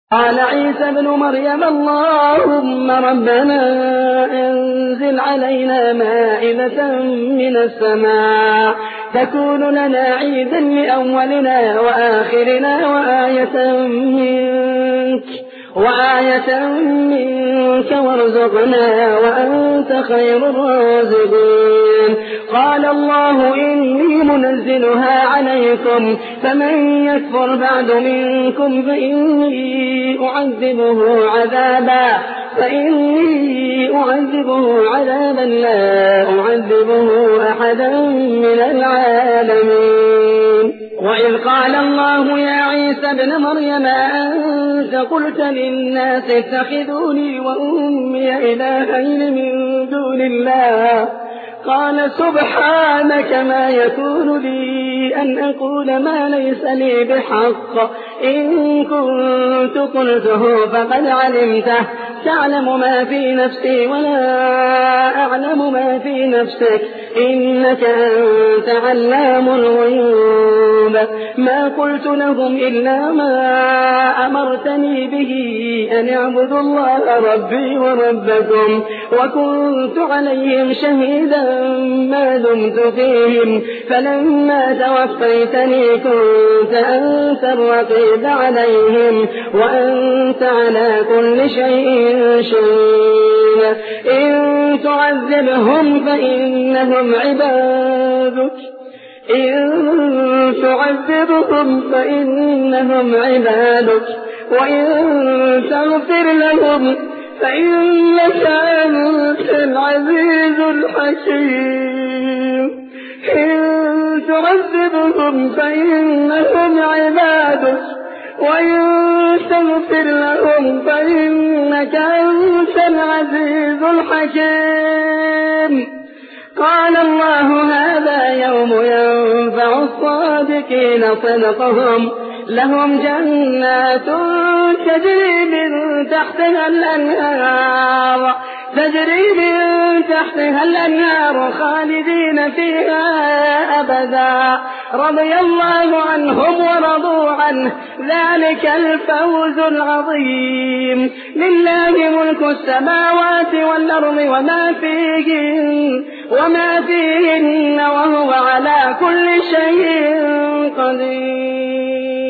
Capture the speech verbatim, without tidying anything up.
قال عيسى ابن مريم اللهم ربنا أنزل علينا مائدة من السماء تكون لنا عيدا لأولنا وآخرنا وآية منك وآية منك وارزقنا وأنت خير الرازقين. قال الله إني منزلها عليكم فمن يكفر بعد منكم فإني أعذبه عذابا فإني أعذبه عذابا لا أعذبه أحدا من العالمين. وإذ قال الله يا عيسى ابن مريم أنت قلت للناس اتخذوني وأمي إلهين من دون الله قال سبحانك ما يكون لي أن أقول ما ليس لي بحق إن كنت قلته فقد علمته تعلم ما في نفسي ولا أعلم ما في نفسك إنك أنت علام الغيوب. ما قلت لهم إلا ما أمرتني به أن اعبدوا الله ربي وربكم وكنت عليهم شهيدا ما دمت فيهم فلما توفيتني كنت أنت الرقيب عليهم وأنت على كل شيء شهيد. إن تعذبهم فإنهم عبادك إن تعذبهم فإنهم عبادك وإن تغفر لهم فإنك أنت العزيز الحكيم. إن تعذبهم فإنهم عبادك وإن تغفر لهم فإنك أنت العزيز الحكيم. قال الله هذا يوم ينفع الصادقين صدقهم لهم جنات تجري من تحتها الأنهار تجري من تحتها الأنهار خالدين فيها أبدا رضي الله عنهم ورضوا عنه ذلك الفوز العظيم. لله ملك السماوات والأرض وما فيهن وما فيهن وهو على كل شيء قدير.